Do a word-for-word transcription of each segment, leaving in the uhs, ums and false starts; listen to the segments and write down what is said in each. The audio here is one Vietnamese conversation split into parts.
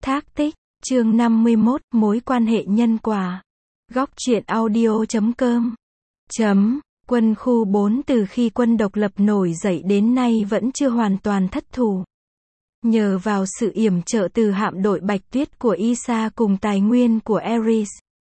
Thác tích, chương năm mươi mốt, mối quan hệ nhân quả. Góc truyện audio chấm com. Chấm, quân khu bốn từ khi quân độc lập nổi dậy đến nay vẫn chưa hoàn toàn thất thủ. Nhờ vào sự yểm trợ từ hạm đội Bạch Tuyết của Isa cùng tài nguyên của Ares.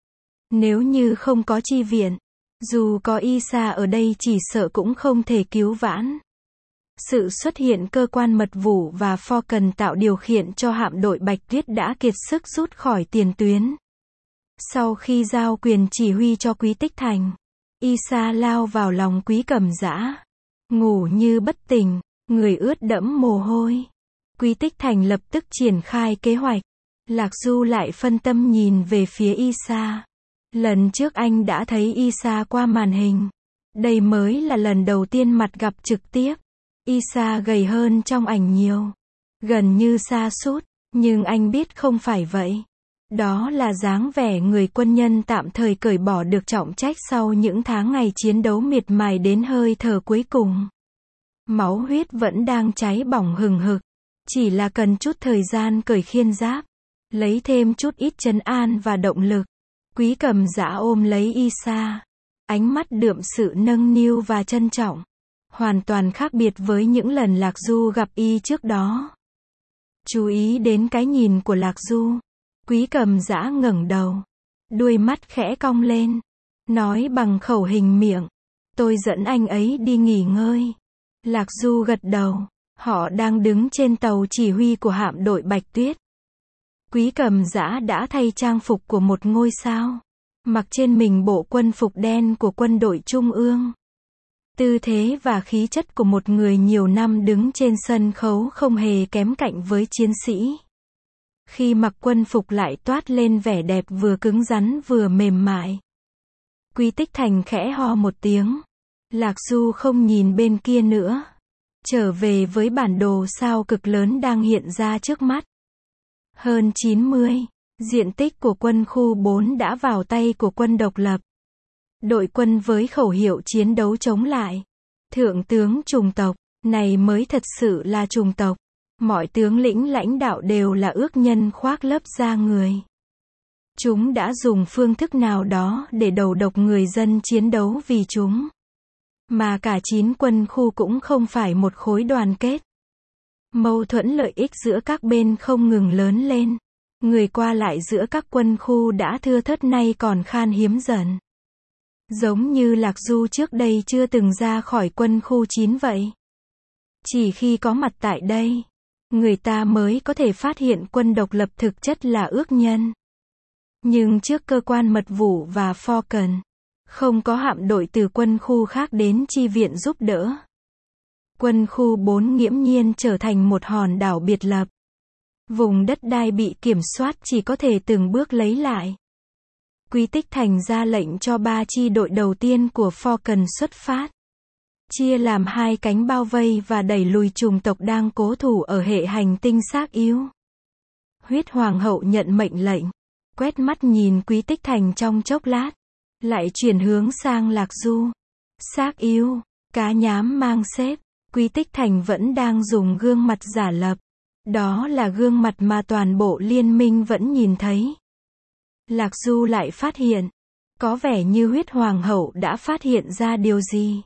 Nếu như không có chi viện, dù có Isa ở đây chỉ sợ cũng không thể cứu vãn. Sự xuất hiện cơ quan mật vụ và Falcon tạo điều kiện cho hạm đội Bạch Tuyết đã kiệt sức rút khỏi tiền tuyến. Sau khi giao quyền chỉ huy cho Quý Tích Thành, Isa lao vào lòng Quý Cầm Dã, ngủ như bất tỉnh, người ướt đẫm mồ hôi. Quý Tích Thành lập tức triển khai kế hoạch. Lạc Du lại phân tâm nhìn về phía Isa. Lần trước anh đã thấy Isa qua màn hình. Đây mới là lần đầu tiên mặt gặp trực tiếp. Isa gầy hơn trong ảnh nhiều. Gần như sa sút, nhưng anh biết không phải vậy. Đó là dáng vẻ người quân nhân tạm thời cởi bỏ được trọng trách sau những tháng ngày chiến đấu miệt mài đến hơi thở cuối cùng. Máu huyết vẫn đang cháy bỏng hừng hực. Chỉ là cần chút thời gian cởi khiên giáp. Lấy thêm chút ít trấn an và động lực. Quý Cầm Dã ôm lấy Isa. Ánh mắt đượm sự nâng niu và trân trọng. Hoàn toàn khác biệt với những lần Lạc Du gặp y trước đó. Chú ý đến cái nhìn của Lạc Du. Quý Cầm Dã ngẩng đầu. Đuôi mắt khẽ cong lên. Nói bằng khẩu hình miệng. Tôi dẫn anh ấy đi nghỉ ngơi. Lạc Du gật đầu. Họ đang đứng trên tàu chỉ huy của hạm đội Bạch Tuyết. Quý Cầm Dã đã thay trang phục của một ngôi sao. Mặc trên mình bộ quân phục đen của quân đội Trung ương. Tư thế và khí chất của một người nhiều năm đứng trên sân khấu không hề kém cạnh với chiến sĩ. Khi mặc quân phục lại toát lên vẻ đẹp vừa cứng rắn vừa mềm mại. Quý Tích Thành khẽ ho một tiếng. Lạc Du không nhìn bên kia nữa. Trở về với bản đồ sao cực lớn đang hiện ra trước mắt. Hơn chín mươi, diện tích của quân khu bốn đã vào tay của quân độc lập. Đội quân với khẩu hiệu chiến đấu chống lại. Thượng tướng chủng tộc, này mới thật sự là chủng tộc. Mọi tướng lĩnh lãnh đạo đều là ước nhân khoác lớp da người. Chúng đã dùng phương thức nào đó để đầu độc người dân chiến đấu vì chúng. Mà cả chín quân khu cũng không phải một khối đoàn kết. Mâu thuẫn lợi ích giữa các bên không ngừng lớn lên. Người qua lại giữa các quân khu đã thưa thớt nay còn khan hiếm dần. Giống như Lạc Du trước đây chưa từng ra khỏi quân khu chín vậy. Chỉ khi có mặt tại đây, người ta mới có thể phát hiện quân độc lập thực chất là ước nhân. Nhưng trước cơ quan mật vụ và Falcon, không có hạm đội từ quân khu khác đến chi viện giúp đỡ. Quân khu bốn nghiễm nhiên trở thành một hòn đảo biệt lập. Vùng đất đai bị kiểm soát chỉ có thể từng bước lấy lại. Quý Tích Thành ra lệnh cho ba chi đội đầu tiên của Falcon xuất phát. Chia làm hai cánh bao vây và đẩy lùi chủng tộc đang cố thủ ở hệ hành tinh Xác Yếu. Huyết Hoàng hậu nhận mệnh lệnh. Quét mắt nhìn Quý Tích Thành trong chốc lát. Lại chuyển hướng sang Lạc Du. Xác Yếu, cá nhám mang xếp. Quý Tích Thành vẫn đang dùng gương mặt giả lập. Đó là gương mặt mà toàn bộ liên minh vẫn nhìn thấy. Lạc Du lại phát hiện. Có vẻ như Huyết Hoàng hậu đã phát hiện ra điều gì.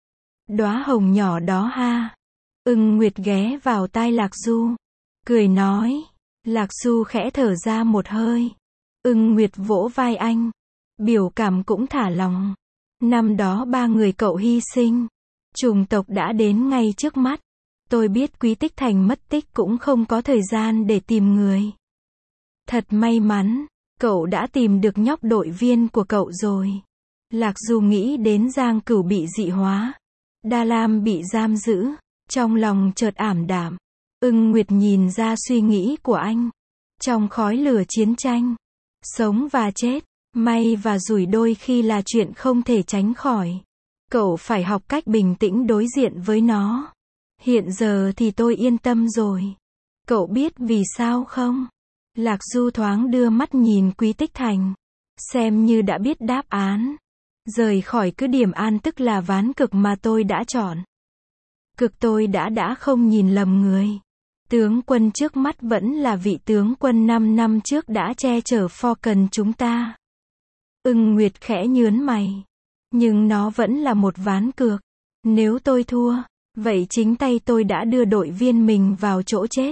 Đóa hồng nhỏ đó ha. Ưng Nguyệt ghé vào tai Lạc Du. Cười nói. Lạc Du khẽ thở ra một hơi. Ưng Nguyệt vỗ vai anh. Biểu cảm cũng thả lòng. Năm đó ba người cậu hy sinh. Chủng tộc đã đến ngay trước mắt. Tôi biết Quý Tích Thành mất tích cũng không có thời gian để tìm người. Thật may mắn, cậu đã tìm được nhóc đội viên của cậu rồi. Lạc Du nghĩ đến Giang Cửu bị dị hóa. Đa Lam bị giam giữ. Trong lòng chợt ảm đạm. Ưng Nguyệt nhìn ra suy nghĩ của anh. Trong khói lửa chiến tranh, sống và chết, may và rủi đôi khi là chuyện không thể tránh khỏi. Cậu phải học cách bình tĩnh đối diện với nó. Hiện giờ thì tôi yên tâm rồi. Cậu biết vì sao không? Lạc Du thoáng đưa mắt nhìn Quý Tích Thành. Xem như đã biết đáp án. Rời khỏi cứ điểm an tức là ván cực mà tôi đã chọn. Cực tôi đã đã không nhìn lầm người. Tướng quân trước mắt vẫn là vị tướng quân năm năm trước đã che chở Falcon chúng ta. Ưng Nguyệt khẽ nhớn mày. Nhưng nó vẫn là một ván cược. Nếu tôi thua, vậy chính tay tôi đã đưa đội viên mình vào chỗ chết.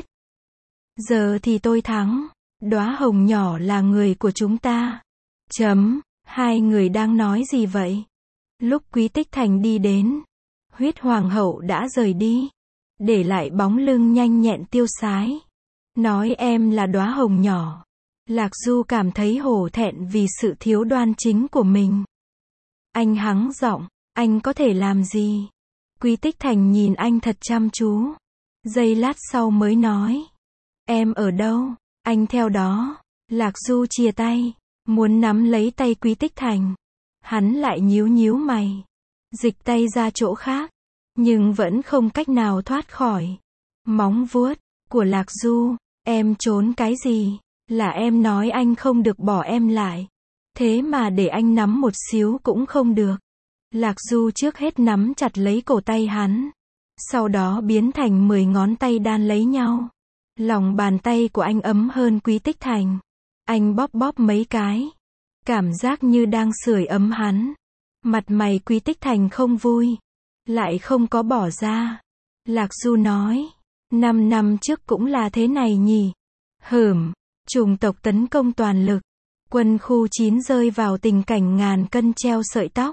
Giờ thì tôi thắng. Đóa hồng nhỏ là người của chúng ta. Chấm. Hai người đang nói gì vậy? Lúc Quý Tích Thành đi đến, Huyết Hoàng hậu đã rời đi, để lại bóng lưng nhanh nhẹn tiêu sái. Nói em là đóa hồng nhỏ. Lạc Du cảm thấy hổ thẹn vì sự thiếu đoan chính của mình. Anh hắng giọng, anh có thể làm gì? Quý Tích Thành nhìn anh thật chăm chú. Giây lát sau mới nói. Em ở đâu? Anh theo đó. Lạc Du chia tay, muốn nắm lấy tay Quý Tích Thành. Hắn lại nhíu nhíu mày. Dịch tay ra chỗ khác. Nhưng vẫn không cách nào thoát khỏi móng vuốt của Lạc Du. Em trốn cái gì? Là em nói anh không được bỏ em lại. Thế mà để anh nắm một xíu cũng không được. Lạc Du trước hết nắm chặt lấy cổ tay hắn. Sau đó biến thành mười ngón tay đan lấy nhau. Lòng bàn tay của anh ấm hơn Quý Tích Thành. Anh bóp bóp mấy cái. Cảm giác như đang sưởi ấm hắn. Mặt mày Quý Tích Thành không vui. Lại không có bỏ ra. Lạc Du nói. Năm năm trước cũng là thế này nhỉ. Hửm. Chủng tộc tấn công toàn lực. Quân khu chín rơi vào tình cảnh ngàn cân treo sợi tóc.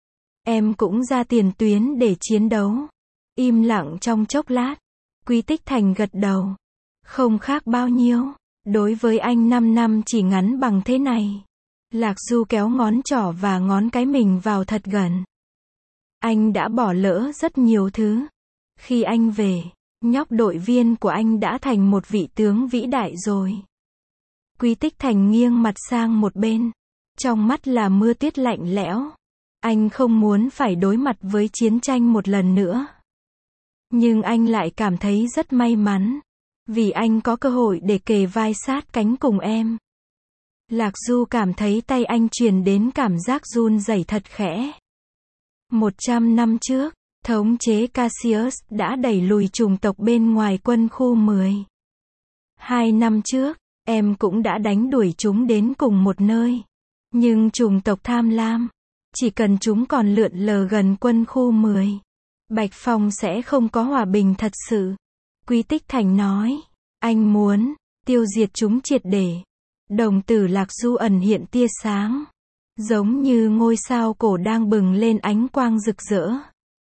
Em cũng ra tiền tuyến để chiến đấu. Im lặng trong chốc lát. Quý Tích Thành gật đầu. Không khác bao nhiêu. Đối với anh năm năm chỉ ngắn bằng thế này. Lạc Du kéo ngón trỏ và ngón cái mình vào thật gần. Anh đã bỏ lỡ rất nhiều thứ. Khi anh về, nhóc đội viên của anh đã thành một vị tướng vĩ đại rồi. Quý Tích Thành nghiêng mặt sang một bên. Trong mắt là mưa tuyết lạnh lẽo. Anh không muốn phải đối mặt với chiến tranh một lần nữa. Nhưng anh lại cảm thấy rất may mắn. Vì anh có cơ hội để kề vai sát cánh cùng em. Lạc Du cảm thấy tay anh truyền đến cảm giác run rẩy thật khẽ. Một trăm năm trước, thống chế Cassius đã đẩy lùi chủng tộc bên ngoài quân khu mười. Hai năm trước, em cũng đã đánh đuổi chúng đến cùng một nơi. Nhưng chủng tộc tham lam. Chỉ cần chúng còn lượn lờ gần quân khu mười. Bạch Phong sẽ không có hòa bình thật sự. Quý Tích Thành nói. Anh muốn tiêu diệt chúng triệt để. Đồng tử Lạc Du ẩn hiện tia sáng. Giống như ngôi sao cổ đang bừng lên ánh quang rực rỡ.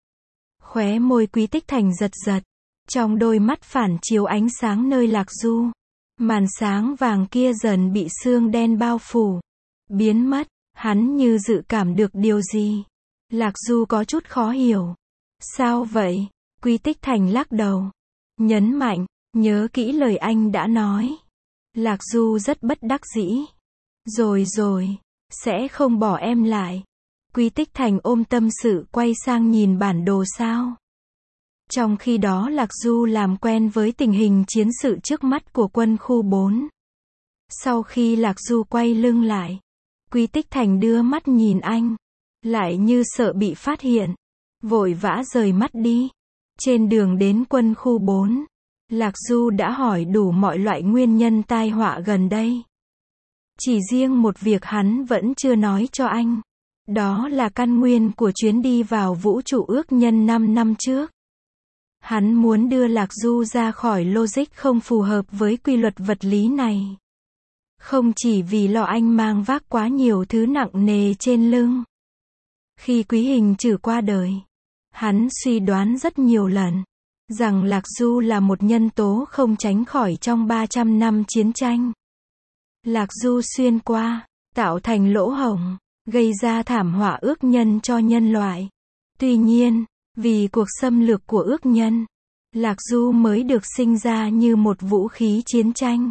Khóe môi Quý Tích Thành giật giật. Trong đôi mắt phản chiếu ánh sáng nơi Lạc Du. Màn sáng vàng kia dần bị sương đen bao phủ. Biến mất. Hắn như dự cảm được điều gì. Lạc Du có chút khó hiểu. Sao vậy? Quý Tích Thành lắc đầu. Nhấn mạnh. Nhớ kỹ lời anh đã nói. Lạc Du rất bất đắc dĩ. Rồi rồi. Sẽ không bỏ em lại. Quý Tích Thành ôm tâm sự quay sang nhìn bản đồ sao. Trong khi đó Lạc Du làm quen với tình hình chiến sự trước mắt của quân khu bốn. Sau khi Lạc Du quay lưng lại, Quý Tích Thành đưa mắt nhìn anh. Lại như sợ bị phát hiện. Vội vã rời mắt đi. Trên đường đến quân khu bốn, Lạc Du đã hỏi đủ mọi loại nguyên nhân tai họa gần đây. Chỉ riêng một việc hắn vẫn chưa nói cho anh. Đó là căn nguyên của chuyến đi vào vũ trụ ước nhân năm năm trước. Hắn muốn đưa Lạc Du ra khỏi logic không phù hợp với quy luật vật lý này. Không chỉ vì lo anh mang vác quá nhiều thứ nặng nề trên lưng. Khi Quý Hình Trử qua đời, hắn suy đoán rất nhiều lần rằng Lạc Du là một nhân tố không tránh khỏi trong ba trăm năm chiến tranh. Lạc Du xuyên qua, tạo thành lỗ hổng, gây ra thảm họa ước nhân cho nhân loại. Tuy nhiên, vì cuộc xâm lược của ước nhân, Lạc Du mới được sinh ra như một vũ khí chiến tranh.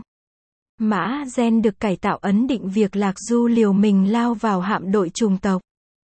Mã gen được cải tạo ấn định việc Lạc Du liều mình lao vào hạm đội chủng tộc.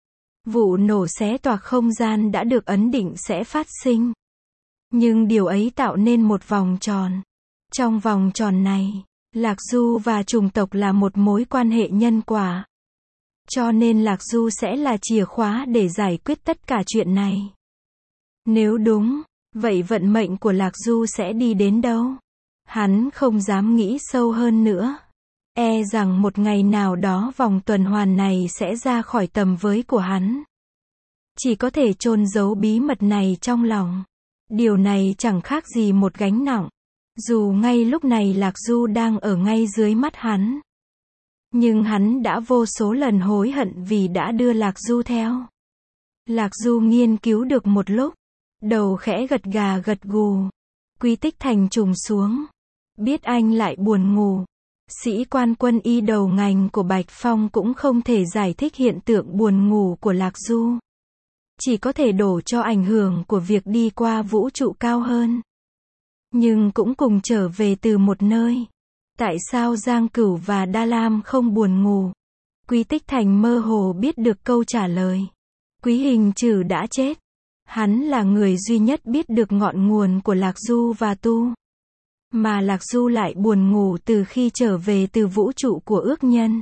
Vụ nổ xé toạc không gian đã được ấn định sẽ phát sinh. Nhưng điều ấy tạo nên một vòng tròn. Trong vòng tròn này, Lạc Du và chủng tộc là một mối quan hệ nhân quả. Cho nên Lạc Du sẽ là chìa khóa để giải quyết tất cả chuyện này. Nếu đúng, vậy vận mệnh của Lạc Du sẽ đi đến đâu? Hắn không dám nghĩ sâu hơn nữa. E rằng một ngày nào đó vòng tuần hoàn này sẽ ra khỏi tầm với của hắn. Chỉ có thể chôn giấu bí mật này trong lòng. Điều này chẳng khác gì một gánh nặng. Dù ngay lúc này Lạc Du đang ở ngay dưới mắt hắn. Nhưng hắn đã vô số lần hối hận vì đã đưa Lạc Du theo. Lạc Du nghiên cứu được một lúc. Đầu khẽ gật gà gật gù. Quý Tích Thành trùng xuống. Biết anh lại buồn ngủ. Sĩ quan quân y đầu ngành của Bạch Phong cũng không thể giải thích hiện tượng buồn ngủ của Lạc Du. Chỉ có thể đổ cho ảnh hưởng của việc đi qua vũ trụ cao hơn. Nhưng cũng cùng trở về từ một nơi. Tại sao Giang Cửu và Đa Lam không buồn ngủ? Quý Tích Thành mơ hồ biết được câu trả lời. Quý Hình Trử đã chết. Hắn là người duy nhất biết được ngọn nguồn của Lạc Du và Tu. Mà Lạc Du lại buồn ngủ từ khi trở về từ vũ trụ của ước nhân.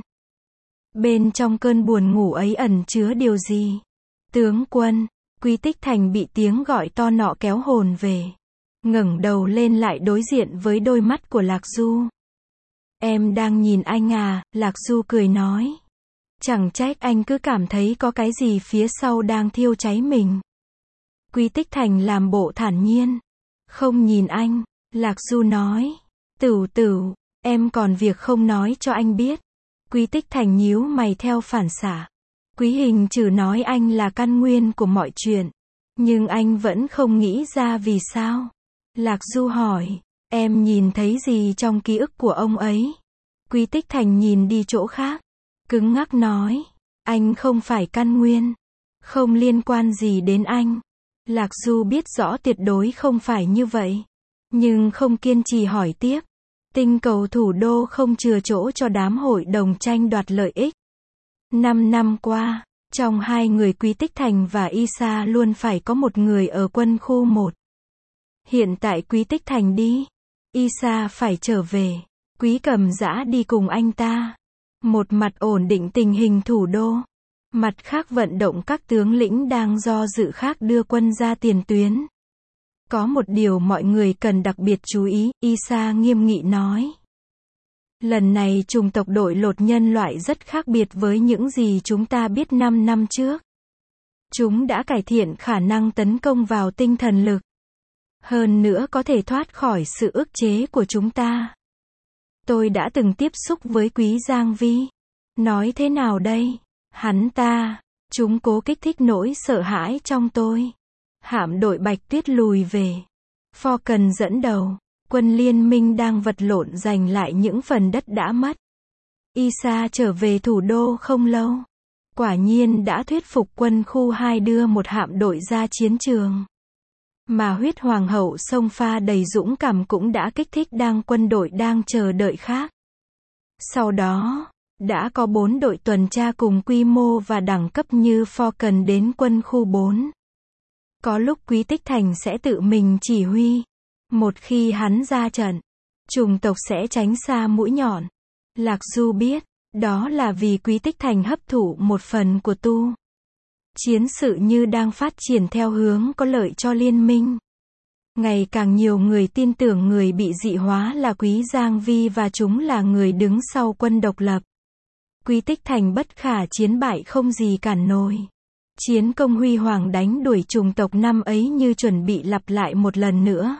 Bên trong cơn buồn ngủ ấy ẩn chứa điều gì? Tướng quân, Quý Tích Thành bị tiếng gọi to nọ kéo hồn về. Ngẩng đầu lên lại đối diện với đôi mắt của Lạc Du. Em đang nhìn anh à, Lạc Du cười nói. Chẳng trách anh cứ cảm thấy có cái gì phía sau đang thiêu cháy mình. Quý Tích Thành làm bộ thản nhiên. Không nhìn anh, Lạc Du nói. Tửu tửu, em còn việc không nói cho anh biết. Quý Tích Thành nhíu mày theo phản xạ. Quý Hình Trử nói anh là căn nguyên của mọi chuyện. Nhưng anh vẫn không nghĩ ra vì sao. Lạc Du hỏi, em nhìn thấy gì trong ký ức của ông ấy? Quý Tích Thành nhìn đi chỗ khác. Cứng ngắc nói, anh không phải căn nguyên. Không liên quan gì đến anh. Lạc Du biết rõ tuyệt đối không phải như vậy. Nhưng không kiên trì hỏi tiếp. Tinh cầu thủ đô không chừa chỗ cho đám hội đồng tranh đoạt lợi ích. Năm năm qua, trong hai người Quý Tích Thành và Isa luôn phải có một người ở quân khu một. Hiện tại Quý Tích Thành đi. Isa phải trở về. Quý Cầm Dã đi cùng anh ta. Một mặt ổn định tình hình thủ đô. Mặt khác vận động các tướng lĩnh đang do dự khác đưa quân ra tiền tuyến. Có một điều mọi người cần đặc biệt chú ý, Isa nghiêm nghị nói. Lần này chủng tộc đội lột nhân loại rất khác biệt với những gì chúng ta biết năm năm trước. Chúng đã cải thiện khả năng tấn công vào tinh thần lực. Hơn nữa có thể thoát khỏi sự ức chế của chúng ta. Tôi đã từng tiếp xúc với Quý Giang Vi. Nói thế nào đây? Hắn ta, chúng cố kích thích nỗi sợ hãi trong tôi. Hạm đội Bạch Tuyết lùi về. Falcon dẫn đầu. Quân liên minh đang vật lộn giành lại những phần đất đã mất. Isa trở về thủ đô không lâu. Quả nhiên đã thuyết phục quân khu hai đưa một hạm đội ra chiến trường. Mà huyết hoàng hậu sông pha đầy dũng cảm cũng đã kích thích đang quân đội đang chờ đợi khác. Sau đó, đã có bốn đội tuần tra cùng quy mô và đẳng cấp như Falcon đến quân khu bốn. Có lúc Quý Tích Thành sẽ tự mình chỉ huy. Một khi hắn ra trận, chủng tộc sẽ tránh xa mũi nhọn. Lạc Du biết, đó là vì Quý Tích Thành hấp thụ một phần của Tu. Chiến sự như đang phát triển theo hướng có lợi cho liên minh. Ngày càng nhiều người tin tưởng người bị dị hóa là Quý Giang Vi và chúng là người đứng sau quân độc lập. Quý Tích Thành bất khả chiến bại không gì cản nổi. Chiến công huy hoàng đánh đuổi chủng tộc năm ấy như chuẩn bị lặp lại một lần nữa.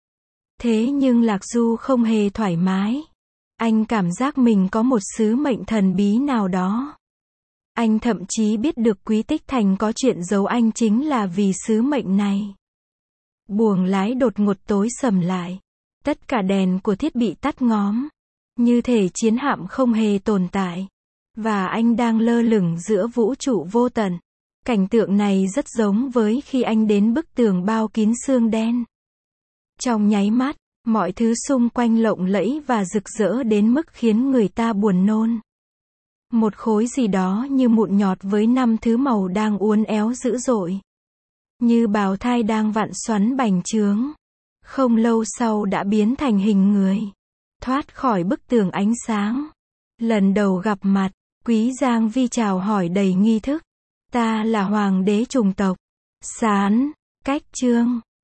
Thế nhưng Lạc Du không hề thoải mái. Anh cảm giác mình có một sứ mệnh thần bí nào đó. Anh thậm chí biết được Quý Tích Thành có chuyện giấu anh chính là vì sứ mệnh này. Buồng lái đột ngột tối sầm lại. Tất cả đèn của thiết bị tắt ngóm. Như thể chiến hạm không hề tồn tại. Và anh đang lơ lửng giữa vũ trụ vô tận. Cảnh tượng này rất giống với khi anh đến bức tường bao kín xương đen. Trong nháy mắt, mọi thứ xung quanh lộng lẫy và rực rỡ đến mức khiến người ta buồn nôn. Một khối gì đó như mụn nhọt với năm thứ màu đang uốn éo dữ dội. Như bào thai đang vặn xoắn bành trướng. Không lâu sau đã biến thành hình người. Thoát khỏi bức tường ánh sáng. Lần đầu gặp mặt, Quý Giang Vi chào hỏi đầy nghi thức. Ta là hoàng đế chủng tộc. Sán, cách chương.